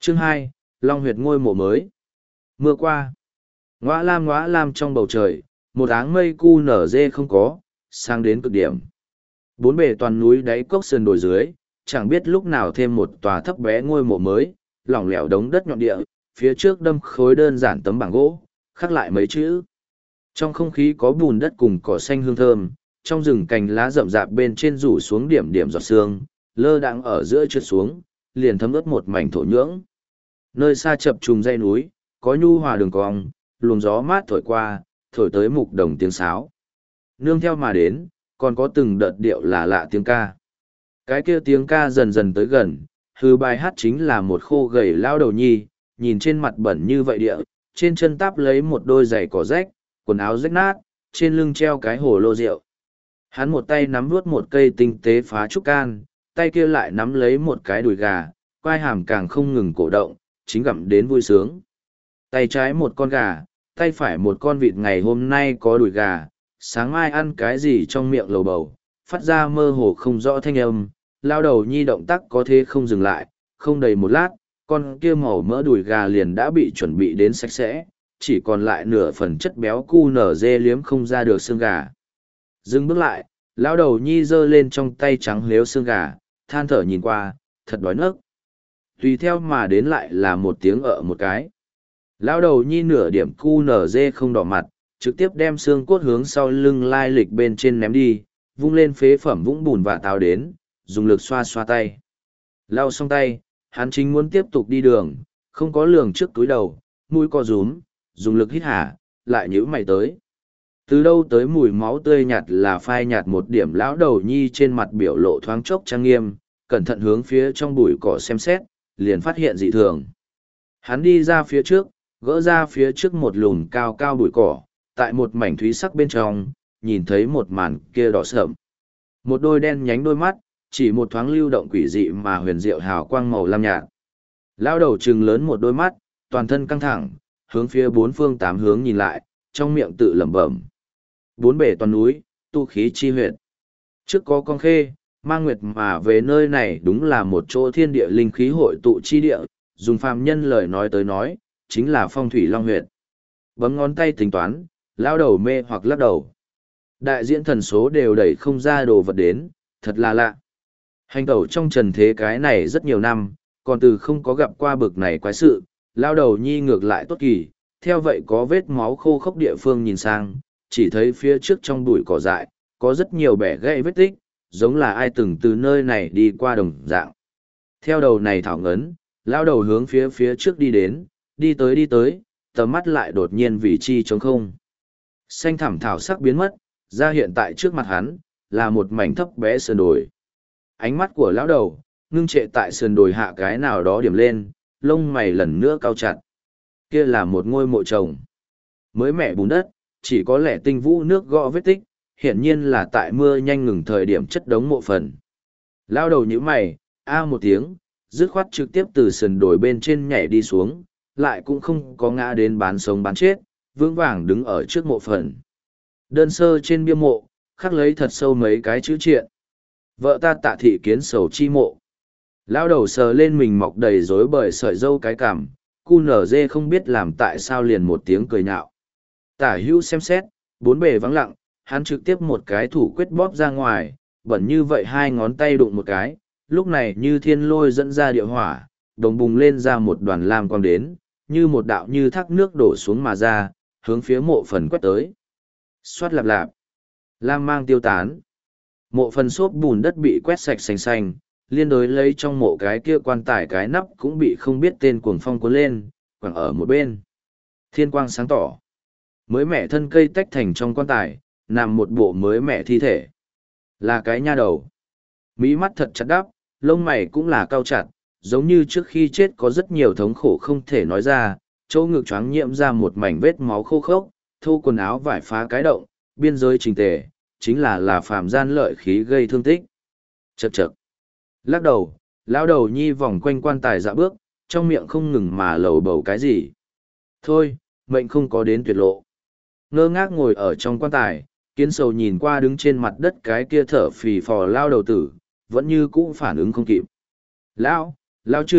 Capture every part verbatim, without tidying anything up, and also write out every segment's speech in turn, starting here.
Chương hai, Long huyệt ngôi mộ mới. Mưa qua. Ngõa lam ngõa lam trong bầu trời, một áng mây cu nở dê không có, sang đến cực điểm. Bốn bề toàn núi đáy cốc sườn đồi dưới, chẳng biết lúc nào thêm một tòa thấp bé ngôi mộ mới, lỏng lẻo đống đất nhọn địa, phía trước đâm khối đơn giản tấm bảng gỗ, khắc lại mấy chữ. Trong không khí có bùn đất cùng cỏ xanh hương thơm, trong rừng cành lá rậm rạp bên trên rủ xuống điểm điểm giọt sương, lơ đãng ở giữa trượt xuống, liền thấm ướt một mảnh thổ nhưỡng. Nơi xa chập trùng dãy núi, có nhu hòa đường cong, luồng gió mát thổi qua, thổi tới mục đồng tiếng sáo. Nương theo mà đến, còn có từng đợt điệu lạ lạ tiếng ca. Cái kia tiếng ca dần dần tới gần, hư bài hát chính là một khô gầy lao đầu nhi, nhìn trên mặt bẩn như vậy địa, trên chân táp lấy một đôi giày cỏ rách, quần áo rách nát, trên lưng treo cái hồ lô rượu. Hắn một tay nắm vuốt một cây tinh tế phá trúc can, tay kia lại nắm lấy một cái đùi gà, quai hàm càng không ngừng cổ động, chính gặm đến vui sướng. Tay trái một con gà, tay phải một con vịt ngày hôm nay có đùi gà, sáng mai ăn cái gì trong miệng lầu bầu, phát ra mơ hồ không rõ thanh âm, lao đầu nhi động tác có thế không dừng lại, không đầy một lát, con kia màu mỡ đùi gà liền đã bị chuẩn bị đến sạch sẽ, chỉ còn lại nửa phần chất béo cu nở dê liếm không ra được xương gà. Dừng bước lại, lão đầu nhi giơ lên trong tay trắng lếu xương gà, than thở nhìn qua, thật đói nấc. Tùy theo mà đến lại là một tiếng ợ một cái. Lão đầu nhi nửa điểm cu nở dê không đỏ mặt, trực tiếp đem xương cốt hướng sau lưng lai lịch bên trên ném đi, vung lên phế phẩm vũng bùn và táo đến, dùng lực xoa xoa tay. Lau xong tay, hắn chính muốn tiếp tục đi đường, không có lường trước túi đầu, mũi co rúm, dùng lực hít hả, lại nhíu mày tới. Từ đâu tới mùi máu tươi nhạt là phai nhạt một điểm, lão đầu nhi trên mặt biểu lộ thoáng chốc trang nghiêm, cẩn thận hướng phía trong bụi cỏ xem xét, liền phát hiện dị thường. Hắn đi ra phía trước, gỡ ra phía trước một lùn cao cao bụi cỏ, tại một mảnh thúy sắc bên trong, nhìn thấy một màn kia đỏ sợm. Một đôi đen nhánh đôi mắt, chỉ một thoáng lưu động quỷ dị mà huyền diệu hào quang màu lam nhạt. Lão đầu trừng lớn một đôi mắt, toàn thân căng thẳng, hướng phía bốn phương tám hướng nhìn lại, trong miệng tự lẩm bẩm. Bốn bể toàn núi, tu khí chi huyệt. Trước có con khê, mang nguyệt mà về nơi này đúng là một chỗ thiên địa linh khí hội tụ chi địa, dùng phàm nhân lời nói tới nói, chính là phong thủy long huyệt. Bấm ngón tay tính toán, lão đầu mê hoặc lắc đầu. Đại diễn thần số đều đẩy không ra đồ vật đến, thật là lạ. Hành tẩu trong trần thế cái này rất nhiều năm, còn từ không có gặp qua bực này quái sự, lão đầu nhi ngược lại tốt kỳ, theo vậy có vết máu khô khốc địa phương nhìn sang, chỉ thấy phía trước trong bụi cỏ dại, có rất nhiều bẻ gãy vết tích, giống là ai từng từ nơi này đi qua đồng dạng. Theo đầu này thảo ngấn, lão đầu hướng phía phía trước đi đến, đi tới đi tới, tầm mắt lại đột nhiên vị chi trống không. Xanh thẳm thảo sắc biến mất, ra hiện tại trước mặt hắn, là một mảnh thấp bé sườn đồi. Ánh mắt của lão đầu, ngưng trệ tại sườn đồi hạ cái nào đó điểm lên, lông mày lần nữa cao chặt. Kia là một ngôi mộ trồng. Mới mẻ bùn đất, chỉ có lẽ tinh vũ nước gõ vết tích, hiển nhiên là tại mưa nhanh ngừng thời điểm chất đống mộ phần. Lão đầu nhíu mày, a một tiếng, dứt khoát trực tiếp từ sườn đồi bên trên nhảy đi xuống, lại cũng không có ngã đến bán sống bán chết, vững vàng đứng ở trước mộ phần. Đơn sơ trên bia mộ, khắc lấy thật sâu mấy cái chữ triện. Vợ ta Tạ Thị Kiến sầu chi mộ. Lão đầu sờ lên mình mọc đầy rối bời sợi dâu cái cằm, cu nở dê không biết làm tại sao liền một tiếng cười nhạo. Tả hữu xem xét, bốn bề vắng lặng, hắn trực tiếp một cái thủ quyết bóp ra ngoài, bẩn như vậy hai ngón tay đụng một cái, lúc này như thiên lôi dẫn ra địa hỏa, đồng bùng lên ra một đoàn lam quang đến, như một đạo như thác nước đổ xuống mà ra, hướng phía mộ phần quét tới. Xoát lạp lạp, lam mang tiêu tán. Mộ phần xốp bùn đất bị quét sạch xanh xanh, liên đối lấy trong mộ cái kia quan tài cái nắp cũng bị không biết tên cuồng phong cuốn lên, quẳng ở một bên. Thiên quang sáng tỏ. Mới mẻ thân cây tách thành trong quan tài, nằm một bộ mới mẻ thi thể. Là cái nha đầu. Mí mắt thật chặt đắp, lông mày cũng là cao chặt, giống như trước khi chết có rất nhiều thống khổ không thể nói ra, chỗ ngực choáng nhiễm ra một mảnh vết máu khô khốc, thô quần áo vải phá cái động, biên giới trình tề, chính là là phàm gian lợi khí gây thương tích. Chậc chậc. Lắc đầu, lão đầu nhi vòng quanh quan tài dạ bước, trong miệng không ngừng mà lầu bầu cái gì. Thôi, mệnh không có đến tuyệt lộ. Ngơ ngác ngồi ở trong quan tài, Kiến sầu nhìn qua đứng trên mặt đất cái kia thở phì phò lao đầu tử, vẫn như cũ phản ứng không kịp. Lão, lão trượng,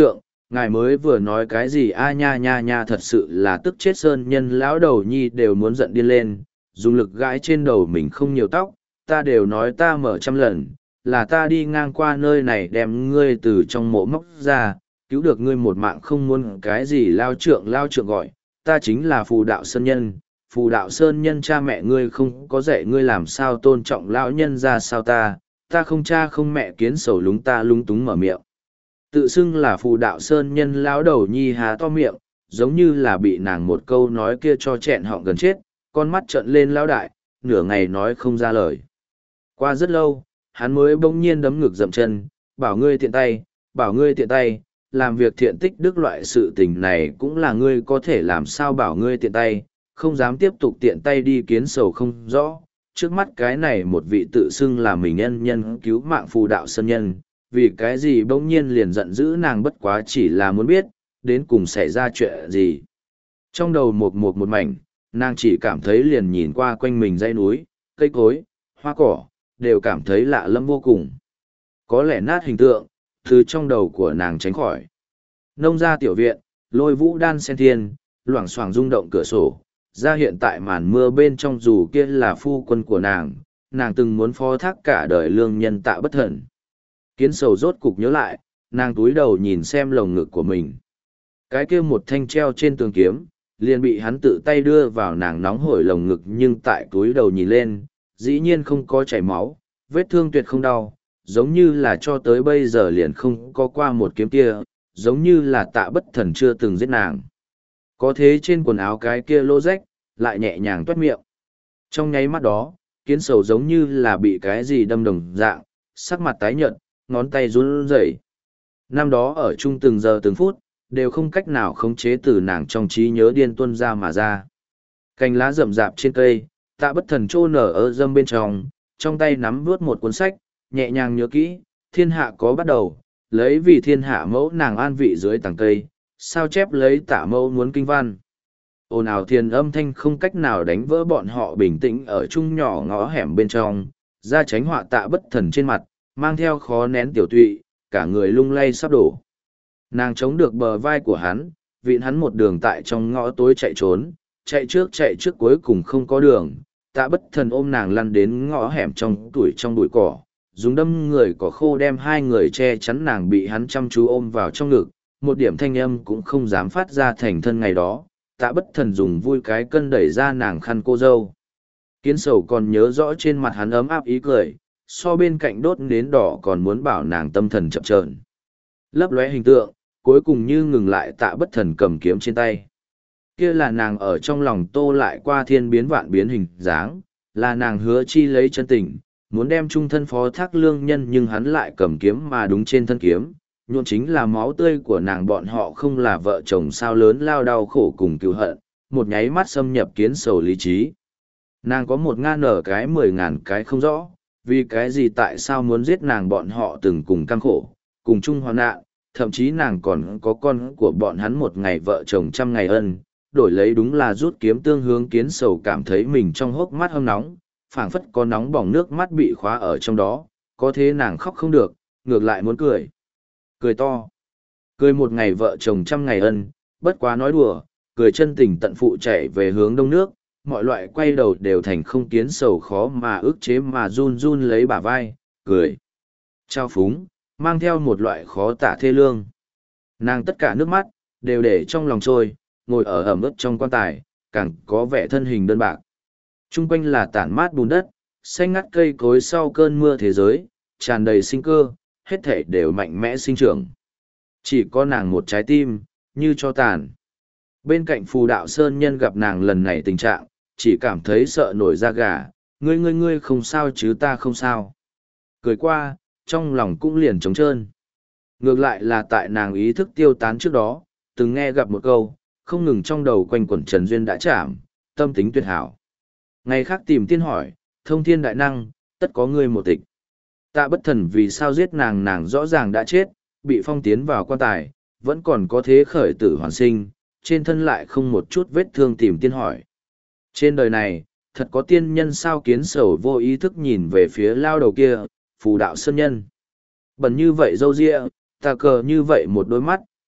Ngài mới vừa nói cái gì a nha nha nha, thật sự là tức chết sơn nhân lão đầu nhi đều muốn giận điên lên, dùng lực gãi trên đầu mình không nhiều tóc, ta đều nói ta mở trăm lần, là ta đi ngang qua nơi này đem ngươi từ trong mộ móc ra, cứu được ngươi một mạng, không muốn cái gì lao trượng lao trượng gọi, ta chính là phù đạo sơn nhân, phù đạo sơn nhân cha mẹ ngươi không có dạy ngươi làm sao tôn trọng lão nhân ra sao ta, ta không cha không mẹ kiến sầu lúng ta lúng túng mở miệng. Tự xưng là phù đạo sơn nhân lão đầu nhi há to miệng, giống như là bị nàng một câu nói kia cho chẹn họng gần chết, con mắt trợn lên lão đại, nửa ngày nói không ra lời. Qua rất lâu, hắn mới bỗng nhiên đấm ngực dậm chân, bảo ngươi tiện tay, bảo ngươi tiện tay, làm việc thiện tích đức loại sự tình này cũng là ngươi có thể làm sao bảo ngươi tiện tay, không dám tiếp tục tiện tay đi kiến sầu không rõ. Trước mắt cái này một vị tự xưng là mình nhân nhân cứu mạng phù đạo sơn nhân, vì cái gì bỗng nhiên liền giận dữ nàng, bất quá chỉ là muốn biết, đến cùng xảy ra chuyện gì. Trong đầu một một một mảnh, nàng chỉ cảm thấy liền nhìn qua quanh mình dãy núi, cây cối, hoa cỏ, đều cảm thấy lạ lẫm vô cùng. Có lẽ nát hình tượng, từ trong đầu của nàng tránh khỏi. Nông gia tiểu viện, lôi vũ đan sen thiên, loảng xoảng rung động cửa sổ, ra hiện tại màn mưa bên trong, dù kia là phu quân của nàng, nàng từng muốn phó thác cả đời lương nhân Tạ Bất Thần. Kiến sầu rốt cục nhớ lại, nàng túi đầu nhìn xem lồng ngực của mình. Cái kia một thanh treo trên tường kiếm, liền bị hắn tự tay đưa vào nàng nóng hổi lồng ngực, nhưng tại túi đầu nhìn lên, dĩ nhiên không có chảy máu, vết thương tuyệt không đau, giống như là cho tới bây giờ liền không có qua một kiếm kia, giống như là Tạ Bất Thần chưa từng giết nàng. Có thế trên quần áo cái kia lỗ rách, lại nhẹ nhàng toét miệng. Trong nháy mắt đó, kiến sầu giống như là bị cái gì đâm đồng dạng, sắc mặt tái nhợt, ngón tay run rẩy. Năm đó ở chung từng giờ từng phút, đều không cách nào khống chế từ nàng trong trí nhớ điên tuôn ra mà ra. Cành lá rậm rạp trên cây, Tạ Bất Thần trô nở ở dâm bên trong, trong tay nắm vuốt một cuốn sách, nhẹ nhàng nhớ kỹ, thiên hạ có bắt đầu, lấy vì thiên hạ mẫu nàng an vị dưới tàng cây, sao chép lấy Tạ mẫu muốn kinh văn. Ồn ào thiền âm thanh không cách nào đánh vỡ bọn họ bình tĩnh ở chung nhỏ ngõ hẻm bên trong, ra tránh họa Tạ Bất Thần trên mặt, mang theo khó nén tiểu tụy, cả người lung lay sắp đổ. Nàng chống được bờ vai của hắn, vịn hắn một đường tại trong ngõ tối chạy trốn, chạy trước chạy trước cuối cùng không có đường. Tạ Bất Thần ôm nàng lăn đến ngõ hẻm trong tuổi trong bụi cỏ, dùng đâm người cỏ khô đem hai người che chắn, nàng bị hắn chăm chú ôm vào trong ngực, một điểm thanh âm cũng không dám phát ra thành thân. Ngày đó, Tạ Bất Thần dùng vui cái cân đẩy ra nàng khăn cô dâu. Kiến sầu còn nhớ rõ trên mặt hắn ấm áp ý cười, so bên cạnh đốt nến đỏ còn muốn bảo nàng tâm thần chậm chờn. Lấp lóe hình tượng, cuối cùng như ngừng lại Tạ Bất Thần cầm kiếm trên tay. Kia là nàng ở trong lòng tô lại qua thiên biến vạn biến hình dáng, là nàng hứa chi lấy chân tình, muốn đem trung thân phó thác lương nhân, nhưng hắn lại cầm kiếm mà đúng trên thân kiếm, nhuộm chính là máu tươi của nàng. Bọn họ không là vợ chồng sao, lớn lao đau khổ cùng cứu hận, một nháy mắt xâm nhập kiến sầu lý trí. Nàng có một ngàn nở cái mười ngàn cái không rõ, vì cái gì tại sao muốn giết nàng. Bọn họ từng cùng căng khổ, cùng chung hoạn nạn, thậm chí nàng còn có con của bọn hắn một ngày vợ chồng trăm ngày ân, đổi lấy đúng là rút kiếm tương hướng. Kiến sầu cảm thấy mình trong hốc mắt hâm nóng, phảng phất có nóng bỏng nước mắt bị khóa ở trong đó, có thế nàng khóc không được, ngược lại muốn cười. Cười to. Cười một ngày vợ chồng trăm ngày ân, bất quá nói đùa, cười chân tình tận phụ chạy về hướng đông nước, mọi loại quay đầu đều thành không. Kiến sầu khó mà ức chế mà run run lấy bả vai, cười. Trao phúng, mang theo một loại khó tả thê lương. Nàng tất cả nước mắt, đều để trong lòng trôi, ngồi ở ẩm ướt trong quan tài, càng có vẻ thân hình đơn bạc. Trung quanh là tản mát bùn đất, xanh ngắt cây cối sau cơn mưa thế giới, tràn đầy sinh cơ, hết thảy đều mạnh mẽ sinh trưởng. Chỉ có nàng một trái tim, như cho tàn. Bên cạnh phù đạo sơn nhân gặp nàng lần này tình trạng, chỉ cảm thấy sợ nổi da gà, ngươi ngươi ngươi không sao chứ, ta không sao. Cười qua, trong lòng cũng liền trống trơn. Ngược lại là tại nàng ý thức tiêu tán trước đó, từng nghe gặp một câu, không ngừng trong đầu quanh quẩn Trần Duyên đã chạm, tâm tính tuyệt hảo. Ngày khác tìm tiên hỏi, thông thiên đại năng, tất có ngươi một tịch. Tạ Bất Thần vì sao giết nàng, nàng rõ ràng đã chết, bị phong tiến vào quan tài, vẫn còn có thế khởi tử hoàn sinh, trên thân lại không một chút vết thương, tìm tiên hỏi. Trên đời này, thật có tiên nhân sao? Kiến sầu vô ý thức nhìn về phía lao đầu kia, phù đạo sơn nhân. Bẩn như vậy râu ria, tà cờ như vậy một đôi mắt,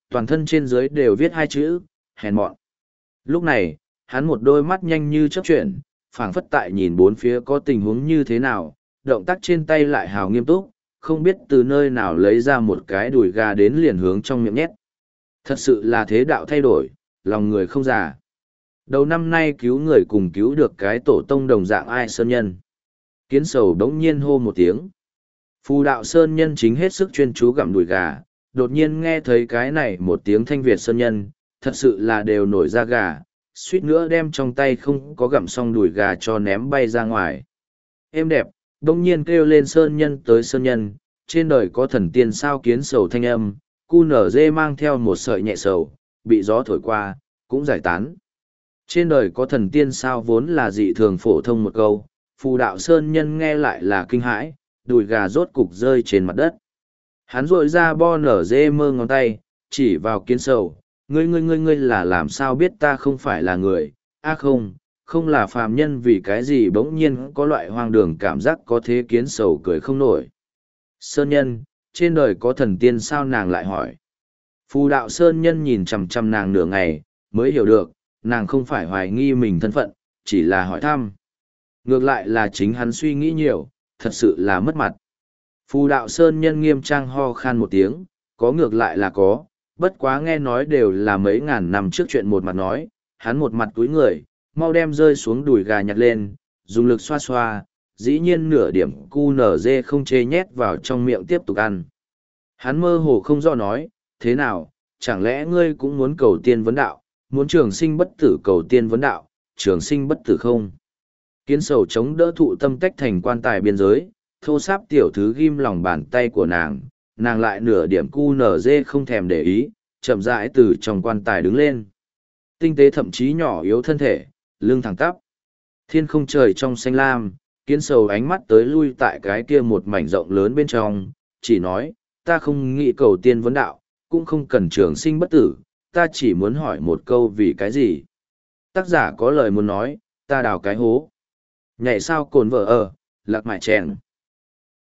toàn thân trên dưới đều viết hai chữ, hèn mọn. Lúc này, hắn một đôi mắt nhanh như chớp chuyển, phảng phất tại nhìn bốn phía có tình huống như thế nào, động tác trên tay lại hào nghiêm túc, không biết từ nơi nào lấy ra một cái đùi gà đến liền hướng trong miệng nhét. Thật sự là thế đạo thay đổi, lòng người không già. Đầu năm nay cứu người cùng cứu được cái tổ tông đồng dạng ai sơn nhân. Kiến sầu đống nhiên hô một tiếng. Phù đạo sơn nhân chính hết sức chuyên chú gặm đùi gà, đột nhiên nghe thấy cái này một tiếng thanh Việt sơn nhân, thật sự là đều nổi da gà, suýt nữa đem trong tay không có gặm xong đùi gà cho ném bay ra ngoài. Êm đẹp, đông nhiên kêu lên sơn nhân tới sơn nhân, trên đời có thần tiên sao kiến sầu thanh âm, cu nở dê mang theo một sợi nhẹ sầu, bị gió thổi qua, cũng giải tán. Trên đời có thần tiên sao vốn là dị thường phổ thông một câu, phù đạo sơn nhân nghe lại là kinh hãi, đùi gà rốt cục rơi trên mặt đất. Hắn rội ra bo nở dê mơ ngón tay, chỉ vào kiến sầu, ngươi ngươi ngươi ngươi là làm sao biết ta không phải là người, a à không, không là phàm nhân vì cái gì bỗng nhiên có loại hoang đường cảm giác có thế kiến sầu cười không nổi. Sơn nhân, trên đời có thần tiên sao nàng lại hỏi. Phù đạo sơn nhân nhìn chằm chằm nàng nửa ngày, mới hiểu được, nàng không phải hoài nghi mình thân phận, chỉ là hỏi thăm. Ngược lại là chính hắn suy nghĩ nhiều, thật sự là mất mặt. Phù đạo sơn nhân nghiêm trang ho khan một tiếng, có ngược lại là có, bất quá nghe nói đều là mấy ngàn năm trước chuyện một mặt nói, hắn một mặt túi người, mau đem rơi xuống đùi gà nhặt lên, dùng lực xoa xoa, dĩ nhiên nửa điểm cu nở dê không chê nhét vào trong miệng tiếp tục ăn. Hắn mơ hồ không rõ nói, thế nào, chẳng lẽ ngươi cũng muốn cầu tiên vấn đạo, muốn trường sinh bất tử cầu tiên vấn đạo, trường sinh bất tử không? Kiến sầu chống đỡ thụ tâm tách thành quan tài biên giới, thô sáp tiểu thứ ghim lòng bàn tay của nàng, nàng lại nửa điểm cu nở dê không thèm để ý, chậm rãi từ trong quan tài đứng lên. Tinh tế thậm chí nhỏ yếu thân thể, lưng thẳng tắp. Thiên không trời trong xanh lam, kiến sầu ánh mắt tới lui tại cái kia một mảnh rộng lớn bên trong, chỉ nói, ta không nghĩ cầu tiên vấn đạo, cũng không cần trường sinh bất tử, ta chỉ muốn hỏi một câu vì cái gì. Tác giả có lời muốn nói, ta đào cái hố. Nhảy sao cồn vợ ở, lạc mại chèn.